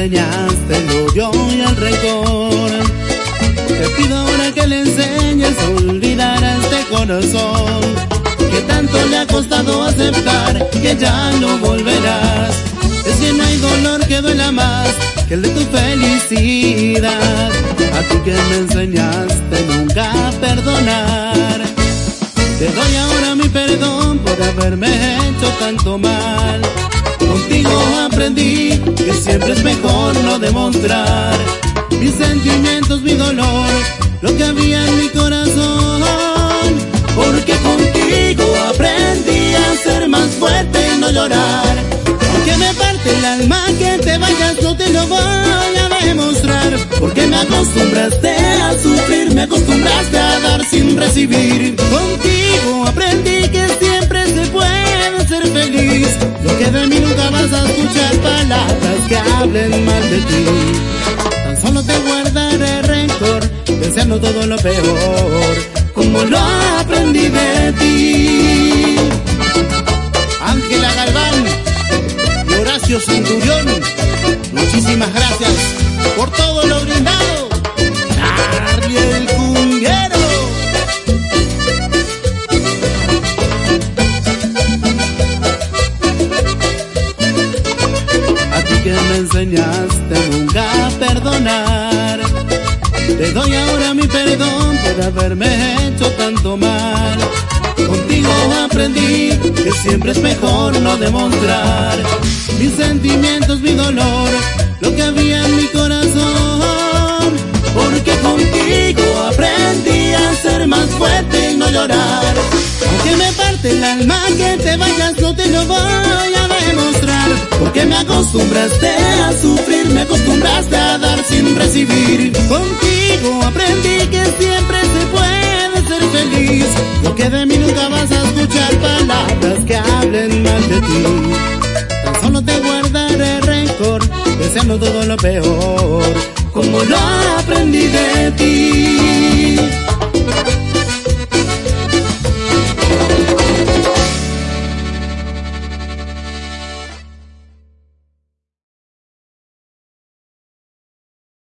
enseñaste el odio y el rencor. Te pido ahora que le enseñes a olvidar a este corazón, que tanto le ha costado aceptar que ya no volverás. Es que no hay dolor que duela más que el de tu felicidad. A ti que me enseñaste nunca a perdonar. Te doy ahora mi perdón por haberme hecho tanto mal. Contigo aprendí que siempre es mejor no demostrar mis sentimientos, mi dolor, lo que había en mi corazón. Porque contigo aprendí a ser más fuerte y no llorar. Aunque me parte el alma que te vayas, no te lo voy a demostrar. Porque me acostumbraste a sufrir, me acostumbraste a dar sin recibir. Contigo aprendí que siempre se puede ser feliz. Lo que de mí nunca vas a escuchar palabras que hablen mal de ti. Tan solo te guardaré rencor, deseando todo lo peor, como lo aprendí de ti. Ángela Galván y Horacio Centurión, muchísimas gracias por todo lo brindado. Charlie el Cumbiero. A ti que me enseñaste nunca a perdonar, te doy ahora mi perdón por haberme hecho tanto mal. Contigo aprendí que siempre es mejor no demostrar mis sentimientos, mi dolor, lo que había en mi corazón. Porque contigo aprendí a ser más fuerte y no llorar. Aunque me parte el alma que te vayas, no te lo voy a demostrar. Porque me acostumbraste a sufrir, me acostumbraste a dar sin recibir. Contigo aprendí que siempre se puede ser feliz. Lo que de mí nunca vas a escuchar palabras que hablen mal de ti. Tan solo te guardaré rencor, deseando todo lo peor,